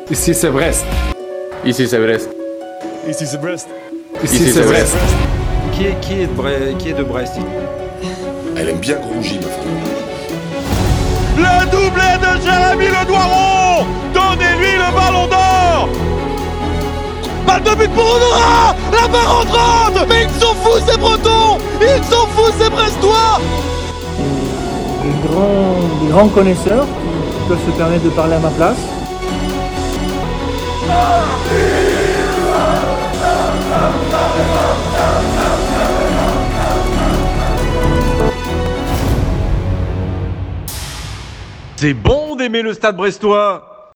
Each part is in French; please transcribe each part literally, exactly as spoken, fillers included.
Ici c'est Brest. Ici c'est Brest. Ici c'est Brest. Ici c'est Brest. Qui est, qui est de Brest, qui est de Brest? Elle aime bien Grougy, ma femme. Le doublé de Jérémy Le Doiron. Donnez-lui le ballon d'or. Balle de but pour Honora. La barre entrante. Mais ils sont fous ces Bretons. Ils sont fous ces Brestois. Des grands, des grands connaisseurs qui peuvent se permettre de parler à ma place. C'est bon d'aimer le Stade brestois.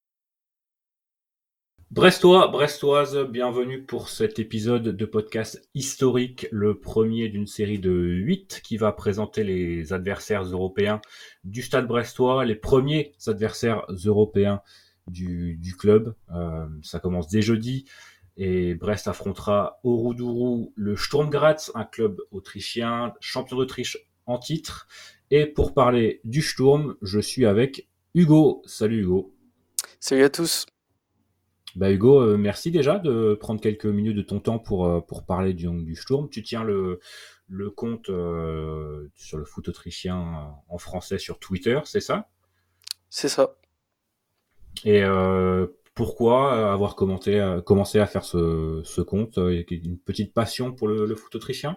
Brestois, Brestoises, bienvenue pour cet épisode de podcast historique, le premier d'une série de huit qui va présenter les adversaires européens du Stade brestois, les premiers adversaires européens du, du club. Euh, ça commence dès jeudi et Brest affrontera au Roudourou le Sturm Graz, un club autrichien, champion d'Autriche en titre. Et pour parler du Sturm, je suis avec Hugo. Salut Hugo. Salut à tous. Bah Hugo, euh, merci déjà de prendre quelques minutes de ton temps pour euh, pour parler du, du Sturm. Tu tiens le le compte euh, sur le foot autrichien euh, en français sur Twitter, c'est ça? C'est ça. Et euh, pourquoi avoir commenté, euh, commencé à faire ce ce compte? euh, Une petite passion pour le, le foot autrichien?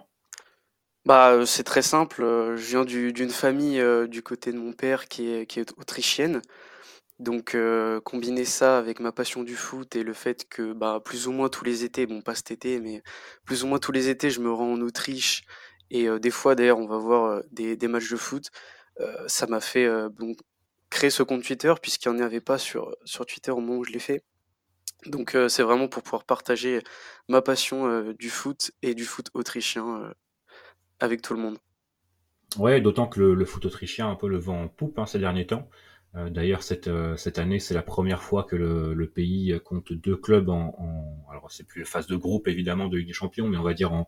Bah, euh, c'est très simple. euh, Je viens du- d'une famille euh, du côté de mon père qui est, qui est autrichienne. Donc, euh, combiner ça avec ma passion du foot et le fait que, bah, plus ou moins tous les étés, bon, pas cet été, mais plus ou moins tous les étés, je me rends en Autriche. Et euh, des fois, d'ailleurs, on va voir euh, des, des matchs de foot. euh, ça m'a fait euh, donc, créer ce compte Twitter, puisqu'il n'y en avait pas sur, sur Twitter au moment où je l'ai fait. Donc, euh, c'est vraiment pour pouvoir partager ma passion euh, du foot et du foot autrichien euh, avec tout le monde. Ouais, d'autant que le, le foot autrichien a un peu le vent en poupe hein, ces derniers temps. Euh, d'ailleurs, cette, euh, cette année, c'est la première fois que le, le pays compte deux clubs en, en alors c'est plus phase de groupe évidemment de Ligue des Champions, mais on va dire en,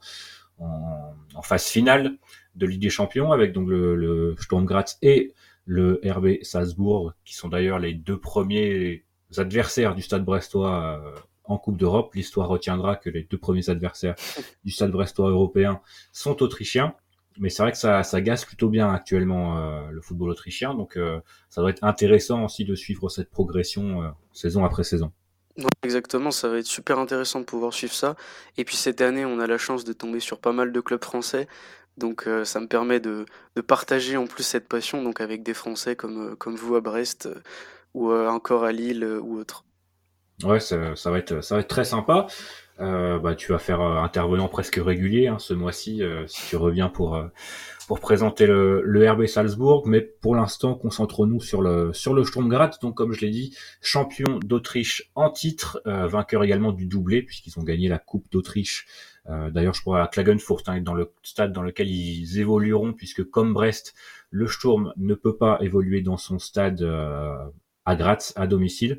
en, en phase finale de Ligue des Champions avec donc le, le Sturm Graz et le R B Salzbourg, qui sont d'ailleurs les deux premiers adversaires du Stade brestois euh, en Coupe d'Europe. L'histoire retiendra que les deux premiers adversaires du Stade brestois européen sont autrichiens. Mais c'est vrai que ça, ça gaze plutôt bien actuellement euh, le football autrichien, donc euh, ça doit être intéressant aussi de suivre cette progression euh, saison après saison. Non, exactement, ça va être super intéressant de pouvoir suivre ça. Et puis cette année, on a la chance de tomber sur pas mal de clubs français. Donc euh, ça me permet de, de partager en plus cette passion donc avec des Français comme, euh, comme vous à Brest euh, ou euh, encore à Lille euh, ou autre. Ouais, ça, ça va être, ça va être très sympa. Euh, bah, tu vas faire euh, intervenant presque régulier hein, ce mois-ci euh, si tu reviens pour euh, pour présenter le, le R B Salzbourg. Mais pour l'instant, concentrons-nous sur le sur le Sturm Graz. Donc, comme je l'ai dit, champion d'Autriche en titre, euh, vainqueur également du doublé puisqu'ils ont gagné la Coupe d'Autriche. Euh, d'ailleurs, je pourrais à Klagenfurt hein, dans le stade dans lequel ils évolueront, puisque comme Brest, le Sturm ne peut pas évoluer dans son stade euh, à Graz à domicile.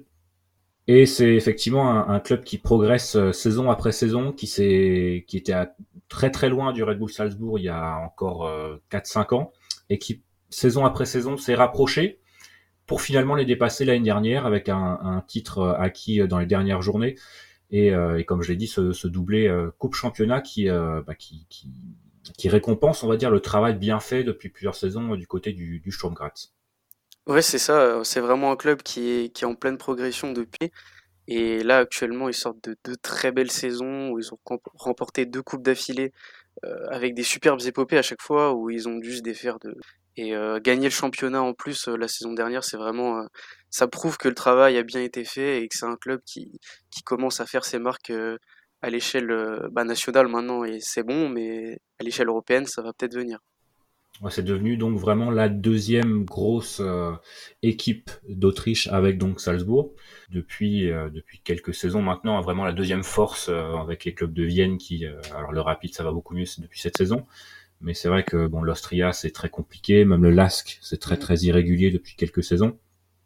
Et c'est effectivement un, un club qui progresse euh, saison après saison, qui s'est, qui était à, très très loin du Red Bull Salzbourg il y a encore euh, quatre cinq ans, et qui saison après saison s'est rapproché pour finalement les dépasser l'année dernière avec un, un titre euh, acquis dans les dernières journées. Et, euh, et comme je l'ai dit, ce, ce doublé euh, Coupe Championnat qui, euh, bah, qui, qui, qui récompense, on va dire, le travail bien fait depuis plusieurs saisons euh, du côté du, du Sturm Graz. Ouais, c'est ça, euh, c'est vraiment un club qui est, qui est en pleine progression depuis. Et là, actuellement, ils sortent de deux très belles saisons où ils ont comp- remporté deux coupes d'affilée euh, avec des superbes épopées à chaque fois où ils ont dû se défaire de et euh, gagner le championnat en plus euh, la saison dernière, c'est vraiment euh, ça prouve que le travail a bien été fait et que c'est un club qui qui commence à faire ses marques euh, à l'échelle euh, bah, nationale maintenant et c'est bon, mais à l'échelle européenne, ça va peut-être venir. Ouais, c'est devenu donc vraiment la deuxième grosse euh, équipe d'Autriche avec donc Salzbourg depuis euh, depuis quelques saisons maintenant, vraiment la deuxième force euh, avec les clubs de Vienne qui euh, alors le Rapid ça va beaucoup mieux depuis cette saison, mais c'est vrai que bon l'Austria c'est très compliqué, même le L A S K c'est très très irrégulier depuis quelques saisons.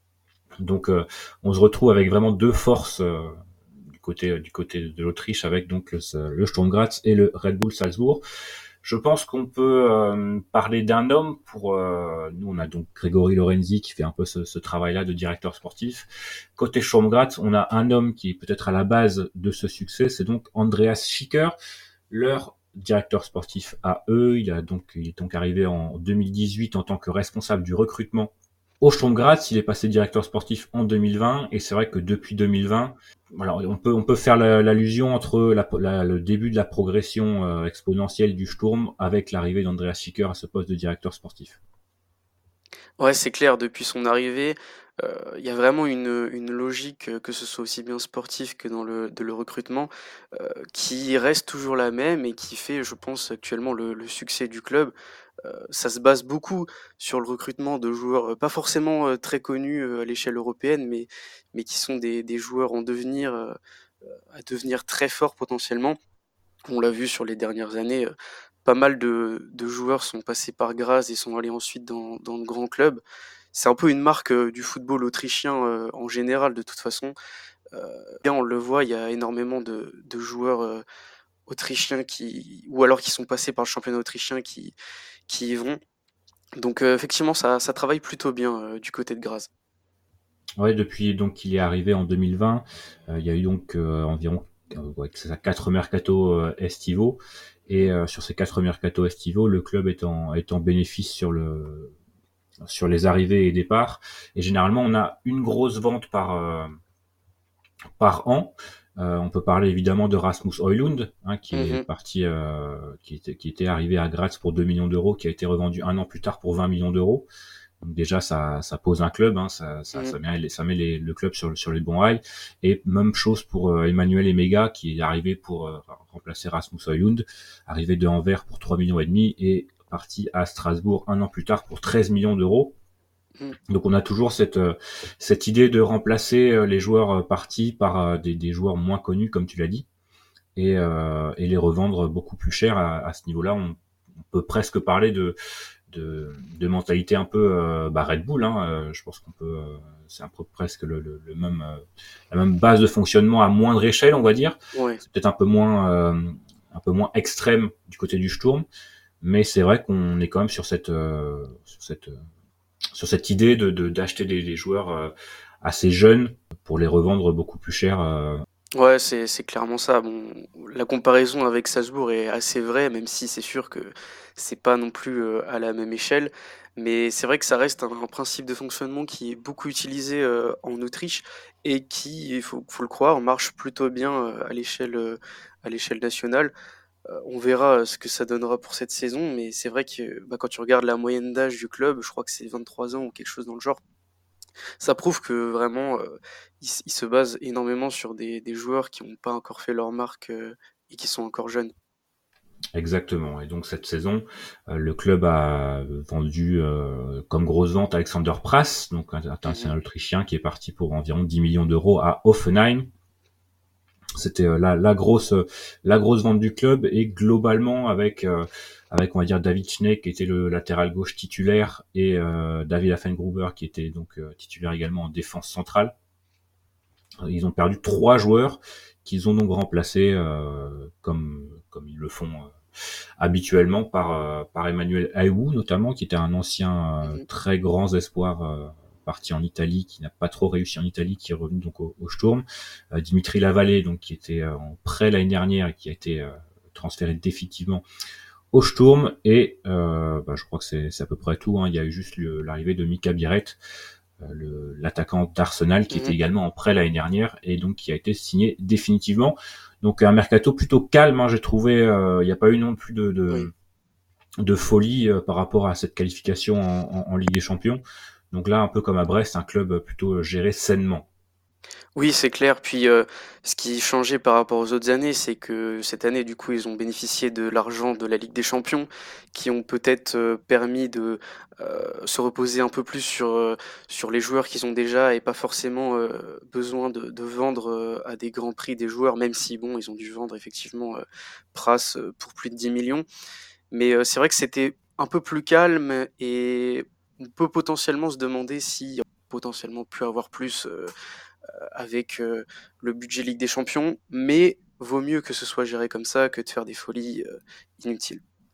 Donc euh, on se retrouve avec vraiment deux forces euh, du côté du côté de l'Autriche avec donc le, le Sturm Graz et le Red Bull Salzbourg. Je pense qu'on peut euh, parler d'un homme pour... Euh, nous, on a donc Grégory Lorenzi qui fait un peu ce, ce travail-là de directeur sportif. Côté Sturm Graz, on a un homme qui est peut-être à la base de ce succès, c'est donc Andreas Schicker, leur directeur sportif à eux. Il, a donc, il est donc arrivé en deux mille dix-huit en tant que responsable du recrutement au Sturm Graz. Il est passé directeur sportif en deux mille vingt et c'est vrai que depuis deux mille vingt, alors on peut on peut faire la, l'allusion entre la, la, le début de la progression euh, exponentielle du Sturm avec l'arrivée d'Andreas Schicker à ce poste de directeur sportif. Ouais, c'est clair, depuis son arrivée, heu, il y a vraiment une, une logique, heu, que ce soit aussi bien sportif que dans le de le recrutement, heu, qui reste toujours la même et qui fait, je pense, actuellement le le succès du club. Heu, ça se base beaucoup sur le recrutement de joueurs, heu, pas forcément, heu, très connus, heu, à l'échelle européenne, mais mais qui sont des des joueurs en devenir, heu, à devenir très forts potentiellement. On l'a vu sur les dernières années, heu, pas mal de de joueurs sont passés par Graz et sont allés ensuite dans dans de grands clubs. C'est un peu une marque, heu, du football autrichien, heu, en général de toute façon. Heu, et on le voit, il y a énormément de de joueurs, heu, autrichiens qui ou alors qui sont passés par le championnat autrichien qui qui y vont. Donc heu, effectivement ça ça travaille plutôt bien, heu, du côté de Graz. Ouais, depuis donc qu'il est arrivé en deux mille vingt, euh, il y a eu donc euh, environ euh, ouais, c'est ça, quatre mercato euh, estivaux et euh, sur ces quatre mercato estivaux, le club est en est en bénéfice sur le sur les arrivées et départs. Et généralement, on a une grosse vente par euh, par an. Euh, on peut parler évidemment de Rasmus Højlund, hein, qui est Mmh. parti, euh, qui était qui était arrivé à Graz pour deux millions d'euros, qui a été revendu un an plus tard pour vingt millions d'euros. Donc déjà, ça, ça pose un club, hein, ça, ça, Mmh. ça met, ça met les, le club sur, sur les bons rails. Et même chose pour euh, Emmanuel Emega, qui est arrivé pour euh, remplacer Rasmus Højlund, arrivé de Anvers pour trois millions et demi et parti à Strasbourg un an plus tard pour treize millions d'euros. Mmh. Donc on a toujours cette euh, cette idée de remplacer euh, les joueurs euh, partis par euh, des, des joueurs moins connus, comme tu l'as dit, et, euh, et les revendre beaucoup plus cher à, à ce niveau-là. On, on peut presque parler de de, de mentalité un peu euh, bah Red Bull. Hein, euh, je pense qu'on peut, euh, c'est un peu presque le, le, le même euh, la même base de fonctionnement à moindre échelle, on va dire. Ouais. C'est peut-être un peu moins euh, un peu moins extrême du côté du Sturm, mais c'est vrai qu'on est quand même sur cette euh, sur cette euh, sur cette idée de, de d'acheter des, des joueurs euh, assez jeunes pour les revendre beaucoup plus cher. Euh. Ouais, c'est c'est clairement ça. Bon, la comparaison avec Salzbourg est assez vraie, même si c'est sûr que c'est pas non plus, heu, à la même échelle. Mais c'est vrai que ça reste un un principe de fonctionnement qui est beaucoup utilisé, heu, en Autriche et qui, il faut faut le croire, marche plutôt bien, heu, à l'échelle, heu, à l'échelle nationale. Heu, on verra, heu, ce que ça donnera pour cette saison, mais c'est vrai que, bah, quand tu regardes la moyenne d'âge du club, je crois que c'est vingt-trois ans ou quelque chose dans le genre. Ça prouve que vraiment, heu, ils s ils se basent énormément sur des des joueurs qui ont pas encore fait leur marque, heu, et qui sont encore jeunes. Exactement. Et donc cette saison, euh, le club a vendu euh, comme grosse vente Alexander Prass, donc un Mmh. international autrichien qui est parti pour environ dix millions d'euros à Hoffenheim. C'était euh, la, la grosse la grosse vente du club et globalement avec euh, avec on va dire David Schneck qui était le latéral gauche titulaire et euh, David Affengruber qui était donc euh, titulaire également en défense centrale. Ils ont perdu trois joueurs qu'ils ont donc remplacés euh, comme comme ils le font euh, habituellement par euh, par Emmanuel Aïwou notamment qui était un ancien euh, Mmh. très grand espoir euh, parti en Italie qui n'a pas trop réussi en Italie qui est revenu donc au, au Sturm. Euh, Dimitri Lavallée donc qui était euh, en prêt l'année dernière et qui a été euh, transféré définitivement au Sturm et euh, bah, je crois que c'est c'est à peu près tout, hein. Il y a eu juste le- l'arrivée de Mika Biret, euh, le- l'attaquant d'Arsenal qui était Mmh. également en prêt l'année dernière et donc qui a été signé définitivement. Donc un mercato plutôt calme, hein, j'ai trouvé. euh, Il n'y a pas eu non plus de, Oui. de, de folie euh, par rapport à cette qualification en, en, en Ligue des Champions. Donc là, un peu comme à Brest, un club plutôt géré sainement. Oui, c'est clair. Puis, heu, ce qui changeait par rapport aux autres années, c'est que cette année, du coup, ils ont bénéficié de l'argent de la Ligue des Champions, qui ont peut-être, heu, permis de, heu, se reposer un peu plus sur, heu, sur les joueurs qu'ils ont déjà et pas forcément, heu, besoin de de vendre, heu, à des grands prix des joueurs, même si bon, ils ont dû vendre effectivement, heu, Pras, heu, pour plus de dix millions. Mais, heu, c'est vrai que c'était un peu plus calme et on peut potentiellement se demander si potentiellement pu avoir plus, heu avec, heu, le budget Ligue des Champions, mais vaut mieux que ce soit géré comme ça que de faire des folies, heu, inutiles.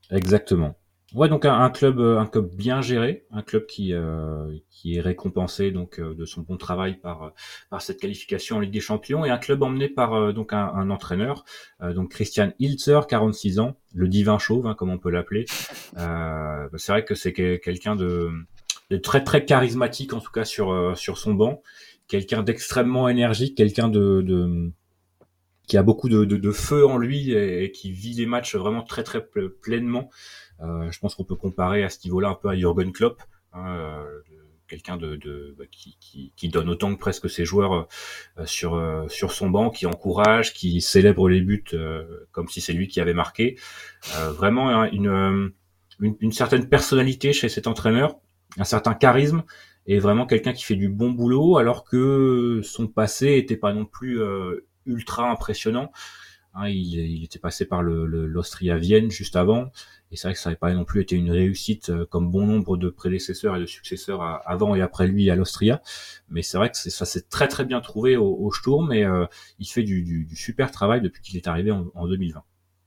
Exactement. Ouais, donc un, un club, euh, un club bien géré, un club qui euh, qui est récompensé donc euh, de son bon travail par euh, par cette qualification en Ligue des Champions, et un club emmené par euh, donc un, un entraîneur, euh, donc Christian Ilzer, quarante-six ans, le divin chauve, hein, comme on peut l'appeler. Euh, c'est vrai que c'est que- quelqu'un de, de très très charismatique, en tout cas sur euh, sur son banc, quelqu'un d'extrêmement énergique, quelqu'un de, de qui a beaucoup de, de, de feu en lui, et, et qui vit les matchs vraiment très très ple- pleinement. Euh, je pense qu'on peut comparer à ce niveau-là un peu à Jürgen Klopp, hein, euh, quelqu'un de, de bah, qui, qui, qui donne autant que presque ses joueurs euh, sur euh, sur son banc, qui encourage, qui célèbre les buts euh, comme si c'est lui qui avait marqué. Euh, vraiment hein, une, euh, une une certaine personnalité chez cet entraîneur, un certain charisme, et vraiment quelqu'un qui fait du bon boulot, alors que son passé était pas non plus euh, ultra impressionnant. Hein, il, il était passé par le, le, l'Austria Vienne juste avant, et c'est vrai que ça n'avait pas non plus été une réussite euh, comme bon nombre de prédécesseurs et de successeurs à, avant et après lui à l'Austria. Mais c'est vrai que c'est, ça s'est très très bien trouvé au, au Sturm, et euh, il fait du, du, du super travail depuis qu'il est arrivé en, en deux mille vingt.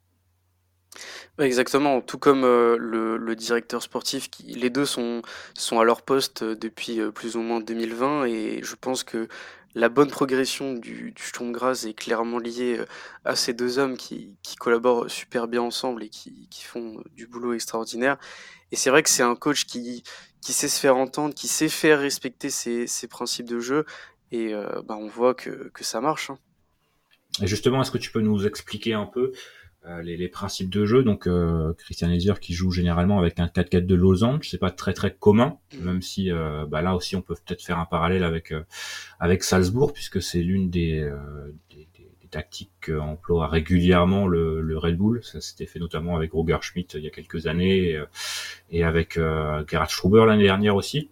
Ouais, exactement, tout comme euh, le, le directeur sportif, qui, les deux sont, sont à leur poste euh, depuis euh, plus ou moins deux mille vingt, et je pense que la bonne progression du, du Sturm Graz est clairement liée euh, à ces deux hommes qui, qui collaborent super bien ensemble et qui, qui font euh, du boulot extraordinaire. Et c'est vrai que c'est un coach qui, qui sait se faire entendre, qui sait faire respecter ses, ses principes de jeu, et euh, bah, on voit que, que ça marche, hein. Et justement, est-ce que tu peux nous expliquer un peu euh, les, les principes de jeu? Donc, euh, Christian Ezier qui joue généralement avec un quatre quatre de losange, c'est pas très très commun, Mhm. même si euh, bah là aussi on peut peut-être faire un parallèle avec euh, avec Salzbourg, puisque c'est l'une des, euh, des, des, des tactiques qu'emploie régulièrement le, le Red Bull. Ça s'était fait notamment avec Roger Schmidt il y a quelques années, et, et avec euh, Gerhard Struber l'année dernière aussi.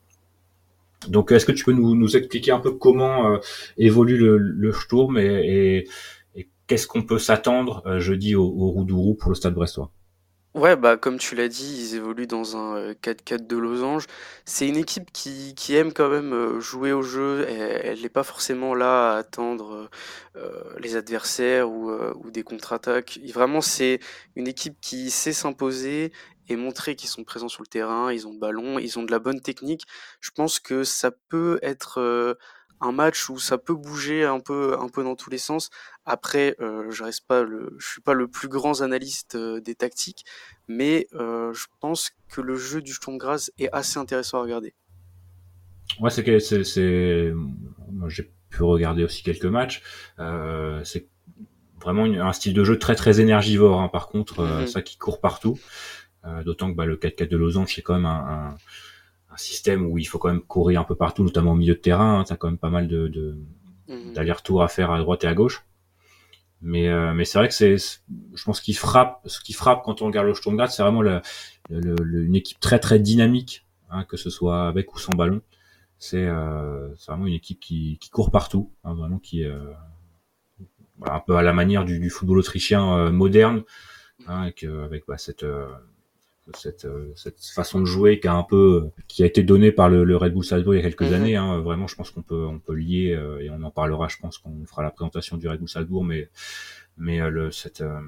Donc, est-ce que tu peux nous, nous expliquer un peu comment euh, évolue le, le Sturm, et, et, et qu'est-ce qu'on peut s'attendre euh, jeudi au, au Roudourou pour le Stade Brestois? Ouais, bah, comme tu l'as dit, ils évoluent dans un euh, quatre quatre de losange. C'est une équipe qui, qui aime quand même euh, jouer au jeu. Elle, elle n'est pas forcément là à attendre euh, euh, les adversaires ou, euh, ou des contre-attaques. Et vraiment, c'est une équipe qui sait s'imposer et montrer qu'ils sont présents sur le terrain. Ils ont le ballon, ils ont de la bonne technique. Je pense que ça peut être euh, un match où ça peut bouger un peu, un peu dans tous les sens. Après, euh, je reste pas le, je suis pas le plus grand analyste euh, des tactiques, mais euh, je pense que le jeu du Sturm Graz est assez intéressant à regarder. Ouais, c'est que c'est, c'est, moi j'ai pu regarder aussi quelques matchs. Euh, c'est vraiment une- un style de jeu très très énergivore, hein. Par contre, euh, Mhm, ça qui court partout. Euh, d'autant que bah, le quatre quatre de losange, c'est quand même un, un, un système où il faut quand même courir un peu partout, notamment au milieu de terrain. Hein. T'as quand même pas mal de, de mhm. d'aller-retour à faire à droite et à gauche. Mais euh, mais c'est vrai que c'est, je pense qu'il frappe, ce qui frappe quand on regarde le Sturm Graz, c'est vraiment la, le, le- une équipe très très dynamique, hein, que ce soit avec ou sans ballon. C'est euh, c'est vraiment une équipe qui, qui court partout, hein, vraiment qui est euh, voilà, un peu à la manière du, du football autrichien euh, moderne, hein, avec, euh, avec bah, cette euh, cette, euh, cette façon de jouer qui a un peu qui a été donnée par le, le Red Bull Salzbourg il y a quelques Mhm. années, hein. Vraiment, je pense qu'on peut on peut lier euh, et on en parlera, je pense, quand on fera la présentation du Red Bull Salzbourg, mais mais euh, le, cette euh,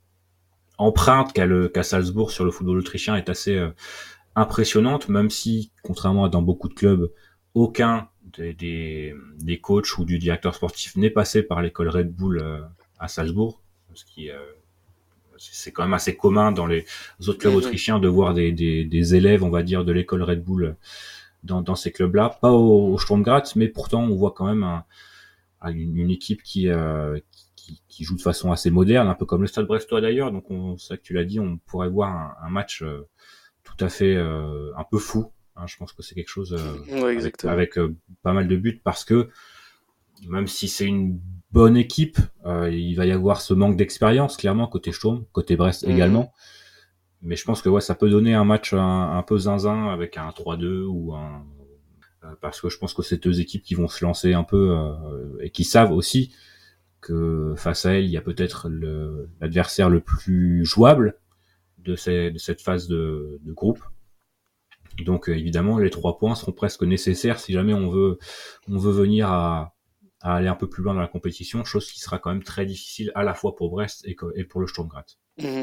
empreinte qu'a, le, qu'a Salzbourg sur le football autrichien est assez euh, impressionnante, même si, contrairement à dans beaucoup de clubs, aucun des, des, des coachs ou du directeur sportif n'est passé par l'école Red Bull euh, à Salzbourg, ce qui euh, c'est quand même assez commun dans les autres clubs Mhm. autrichiens de voir des, des, des élèves, on va dire, de l'école Red Bull dans, dans ces clubs-là. Pas au, au Sturm Graz, mais pourtant on voit quand même un, une, une équipe qui, euh, qui, qui joue de façon assez moderne, un peu comme le Stade Brestois d'ailleurs. Donc on, c'est ça que tu l'as dit, on pourrait voir un, un match euh, tout à fait euh, un peu fou. Hein. Je pense que c'est quelque chose euh, Ouais, avec, exactement. avec euh, pas mal de buts, parce que même si c'est une bonne équipe, euh, il va y avoir ce manque d'expérience, clairement, côté Sturm, côté Brest Mhm. également. Mais je pense que ouais, ça peut donner un match un, un peu zinzin avec un trois deux ou un... euh, parce que je pense que c'est deux équipes qui vont se lancer un peu euh, et qui savent aussi que face à elle, il y a peut-être le, l'adversaire le plus jouable de, ces, de cette phase de, de groupe. Donc euh, évidemment, les trois points seront presque nécessaires si jamais on veut, on veut venir à, à aller un peu plus loin dans la compétition, chose qui sera quand même très difficile à la fois pour Brest et, et pour le Sturm Graz. Mhm.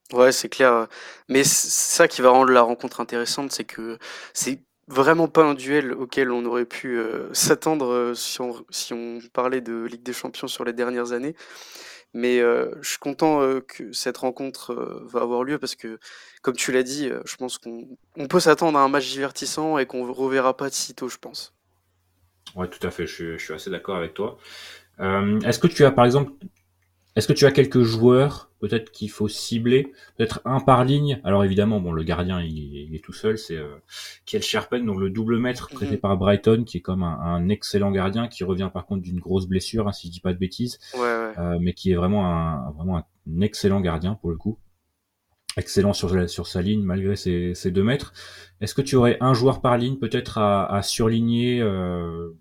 Ouais, c'est clair, heu, mais c c'est ça qui va rendre la rencontre intéressante, c'est que c'est vraiment pas un duel auquel on aurait pu, heu, s'attendre, heu, si on si on parlait de Ligue des Champions sur les dernières années. Mais, heu, je suis content, heu, que cette rencontre, heu, va avoir lieu parce que, comme tu l'as dit, heu, je pense qu'on on peut s'attendre à un match divertissant et qu'on reverra pas de sitôt, je pense. Ouais, tout à fait, je suis je suis assez d'accord avec toi. Hem, est-ce que tu as par exemple Est-ce que tu as quelques joueurs, peut-être qu'il faut cibler, peut-être un par ligne? Alors évidemment, bon, le gardien, il, est il est tout seul, c'est euh, Kiel Sherpen, donc le double maître prêté Mmh. par Brighton, qui est comme un, un excellent gardien, qui revient par contre d'une grosse blessure, hein, si je dis pas de bêtises, Ouais, ouais. euh, mais qui est vraiment un, vraiment un excellent gardien pour le coup. Excellent sur, la- sur sa ligne malgré ses, ses deux mètres. Est-ce que tu aurais un joueur par ligne peut-être à, à surligner euh,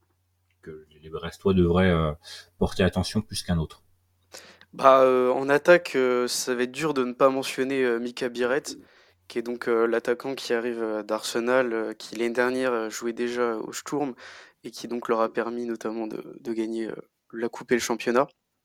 que les Brestois devraient euh, porter attention plus qu'un autre? Bah, heu, en attaque, heu, ça va être dur de ne pas mentionner, heu, Mika Biret, qui est donc, heu, l'attaquant qui arrive, heu, d'Arsenal, heu, qui l'année dernière, heu, jouait déjà au Sturm et qui donc leur a permis notamment de de gagner, heu, la coupe et le championnat.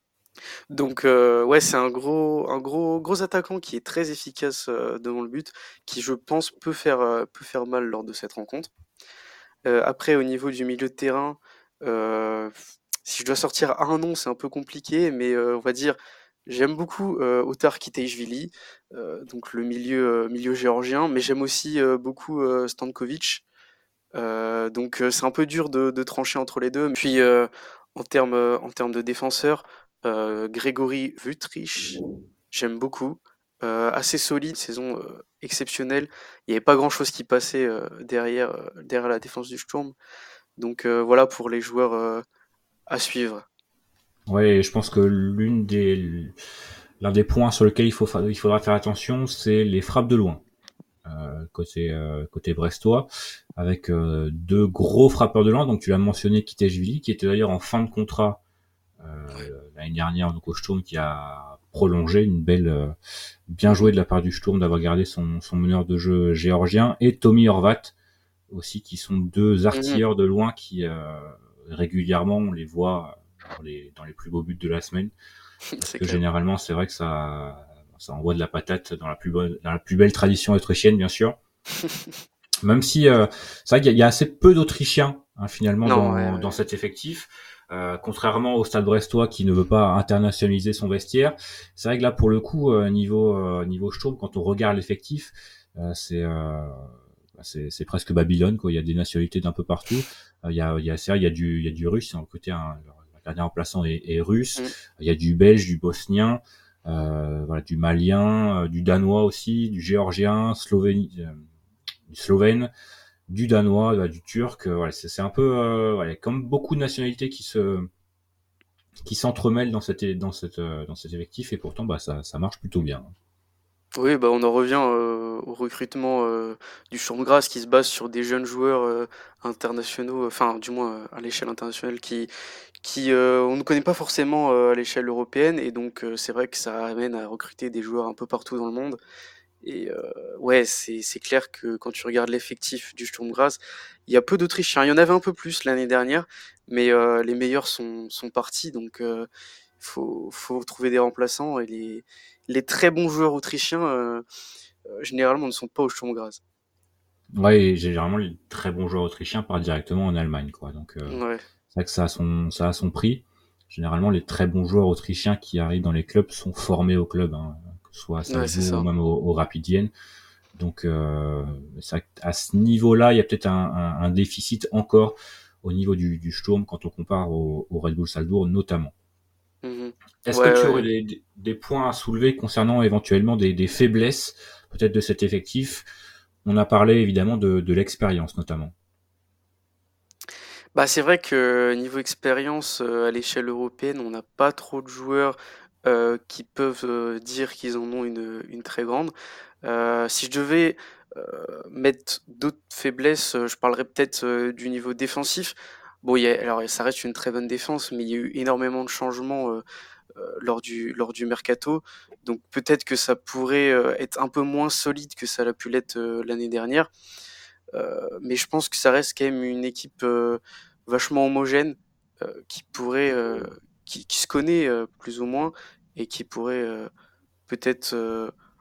Donc, heu, ouais, c'est un gros un gros gros attaquant qui est très efficace, heu, devant le but, qui je pense peut faire, heu, peut faire mal lors de cette rencontre. Heu, après au niveau du milieu de terrain, heu, si je dois sortir un nom, c'est un peu compliqué, mais, heu, on va dire, j'aime beaucoup, heu, Otar Kiteishvili, heu, donc le milieu, heu, milieu géorgien, mais j'aime aussi, heu, beaucoup, heu, Stankovic. Heu, donc, heu, c'est un peu dur de de trancher entre les deux. Puis, heu, en termes, heu, en termes de défenseurs, heu, Grégory Wüthrich, j'aime beaucoup. Heu, assez solide, saison, heu, exceptionnelle. Il y avait pas grand chose qui passait, heu, derrière, heu, derrière la défense du Sturm. Donc, heu, voilà pour les joueurs, heu, à suivre. Ouais, je pense que l'une des l'un des points sur lequel il faut fa- il faudra faire attention, c'est les frappes de loin euh, côté euh, côté brestois, avec euh, deux gros frappeurs de loin. Donc tu l'as mentionné, Kitejvili, qui était d'ailleurs en fin de contrat Ouais. euh, l'année dernière donc au Sturm, qui a prolongé une belle euh, bien joué de la part du Sturm d'avoir gardé son son meneur de jeu géorgien, et Tommy Horvat aussi, qui sont deux Mmh. artilleurs de loin qui euh, régulièrement on les voit dans les dans les plus beaux buts de la semaine, parce C'est que clair. généralement c'est vrai que ça ça envoie de la patate dans la plus bonne dans la plus belle tradition autrichienne, bien sûr. Même si euh, c'est vrai qu'il y, a- il y a assez peu d'Autrichiens hein, finalement Non, ouais, dans dans ouais. cet effectif. Euh, contrairement au Stade Brestois qui ne veut pas internationaliser son vestiaire, c'est vrai que là pour le coup euh, niveau euh, niveau Sturm, quand on regarde l'effectif, euh, c'est euh, bah, c'est c'est presque Babylone quoi. Il y a des nationalités d'un peu partout. Euh, il y a il y a c'est vrai, il y a du il y a du russe, en côté un le gardien remplaçant est, est russe. Mmh. Il y a du belge, du bosnien, euh, voilà, du malien, euh, du danois aussi, du géorgien, slovénie, euh, du slovène, du danois, bah, du turc. Euh, voilà, c'est c'est un peu euh, ouais, comme beaucoup de nationalités qui se qui s'entremêlent dans cette dans cette euh, dans cet effectif, et pourtant bah ça ça marche plutôt bien. Oui, bah, on en revient, heu, au recrutement, heu, du Sturm Graz qui se base sur des jeunes joueurs, heu, internationaux, enfin du moins, heu, à l'échelle internationale qui qui, heu, on ne connaît pas forcément, heu, à l'échelle européenne et donc, heu, c'est vrai que ça amène à recruter des joueurs un peu partout dans le monde et heu, ouais, c'est c'est clair que quand tu regardes l'effectif du Sturm Graz, il y a peu d'Autrichiens. Il y en avait un peu plus l'année dernière, mais, heu, les meilleurs sont sont partis donc, heu, faut faut trouver des remplaçants et les les très bons joueurs autrichiens, heu heu, généralement ne sont pas au Sturm Graz. Ouais, et généralement les très bons joueurs autrichiens partent directement en Allemagne quoi. Donc euh, Ouais, c'est vrai que ça a son ça a son prix. Généralement les très bons joueurs autrichiens qui arrivent dans les clubs sont formés au club, hein, que ce soit à ouais, c'est Salzbourg ou ça. même au, au Rapid Vienne. Donc euh, c'est vrai qu'à ce niveau-là, il y a peut-être un, un, un déficit encore au niveau du, du Sturm quand on compare au, au Red Bull Salzbourg notamment. Mmh. Est-ce que Ouais, tu aurais ouais. des, des- des points à soulever concernant éventuellement des, des faiblesses peut-être de cet effectif? On a parlé évidemment de, de l'expérience notamment. Bah, c'est vrai que niveau expérience, heu, à l'échelle européenne, on n'a pas trop de joueurs, heu, qui peuvent, heu, dire qu'ils en ont une, une très grande. Heu, si je devais, heu, mettre d'autres faiblesses, heu, je parlerais peut-être, heu, du niveau défensif. Bon, il y a alors ça reste une très bonne défense, mais il y a eu énormément de changements, heu heu, lors du lors du mercato. Donc peut-être que ça pourrait, heu, être un peu moins solide que ça l'a pu l'être, heu, l'année dernière. Heu, mais je pense que ça reste quand même une équipe, heu, vachement homogène, heu, qui pourrait, heu, qui qui se connaît, heu, plus ou moins et qui pourrait, heu, peut-être, heu,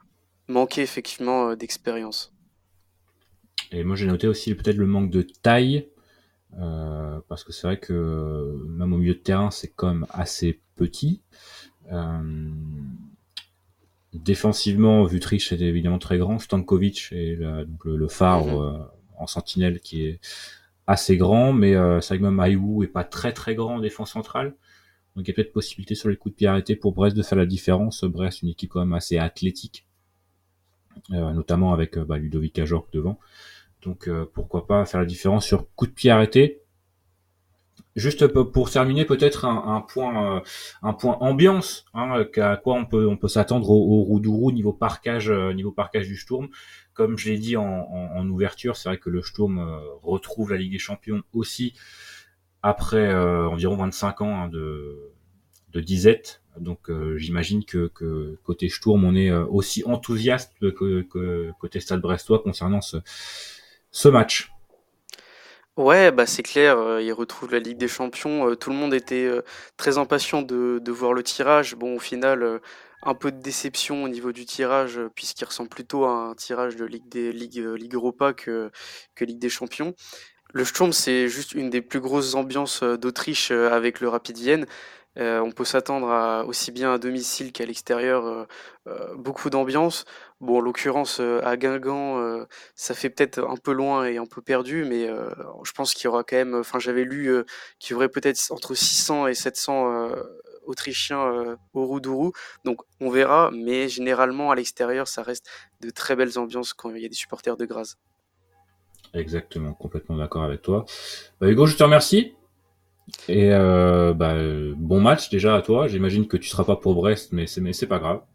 manquait effectivement euh, d'expérience. Et moi, j'ai noté aussi peut-être le manque de taille, euh, parce que c'est vrai que même au milieu de terrain, c'est quand même assez petit. Euh, Défensivement, Vutric est évidemment très grand. Stankovic est la- donc le, le phare Mhm. euh, en sentinelle qui est assez grand, mais euh, c'est vrai que même Aïwou est pas très très grand en défense centrale. Donc il y a peut-être possibilité sur les coups de pied arrêtés pour Brest de faire la différence. Brest, une équipe quand même assez athlétique, euh, notamment avec euh, bah, Ludovic Ajorc devant. Donc euh, pourquoi pas faire la différence sur coups de pied arrêtés. Juste pour terminer, peut-être un, un point, euh, un point ambiance, hein, à quoi on peut, on peut s'attendre au, au Roudourou niveau parquage, euh, niveau parquage du Sturm. Comme je l'ai dit en, en, en ouverture, c'est vrai que le Sturm euh, retrouve la Ligue des Champions aussi après euh, environ vingt-cinq ans hein, de, de disette. Donc euh, j'imagine que, que côté Sturm, on est euh, aussi enthousiaste que, que côté Stade Brestois concernant ce, ce match. Ouais, bah c'est clair, euh, ils retrouvent la Ligue des Champions. Euh, tout le monde était euh, très impatient de, de voir le tirage. Bon, au final, euh, un peu de déception au niveau du tirage, euh, puisqu'il ressemble plutôt à un tirage de Ligue des Ligue, euh, Ligue Europa que, que Ligue des Champions. Le Sturm, c'est juste une des plus grosses ambiances euh, d'Autriche euh, avec le Rapid Vienne. Euh, on peut s'attendre à aussi bien à domicile qu'à l'extérieur, euh, euh, beaucoup d'ambiance. Bon, en l'occurrence, euh, à Guingamp, euh, ça fait peut-être un peu loin et un peu perdu, mais euh, je pense qu'il y aura quand même. Enfin, j'avais lu euh, qu'il y aurait peut-être entre six cents et sept cents euh, Autrichiens euh, au Roudourou. Donc, on verra, mais généralement, à l'extérieur, ça reste de très belles ambiances quand il y a des supporters de Graz. Exactement, complètement d'accord avec toi. Bah, Hugo, je te remercie. Et euh, bah, euh, bon match déjà à toi. J'imagine que tu seras pas pour Brest, mais c'est mais c'est pas grave.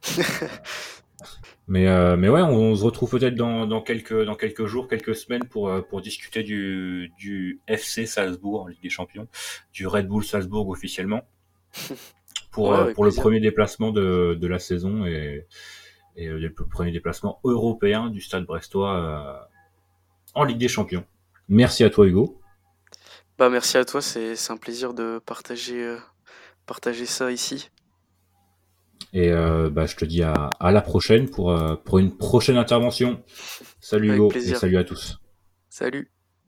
Mais euh, mais ouais, on, on se retrouve peut-être dans, dans quelques dans quelques jours, quelques semaines pour euh, pour discuter du du F C Salzbourg en Ligue des Champions, du Red Bull Salzbourg officiellement pour Ouais, euh, avec pour le plaisir. premier déplacement de de la saison et et euh, le premier déplacement européen du Stade Brestois euh, en Ligue des Champions. Merci à toi Hugo. Bah, merci à toi, c'est c'est un plaisir de partager, euh, partager ça ici. Et euh, bah, je te dis à, à la prochaine pour, euh, pour une prochaine intervention. Salut Avec Hugo et plaisir. salut à tous. Salut.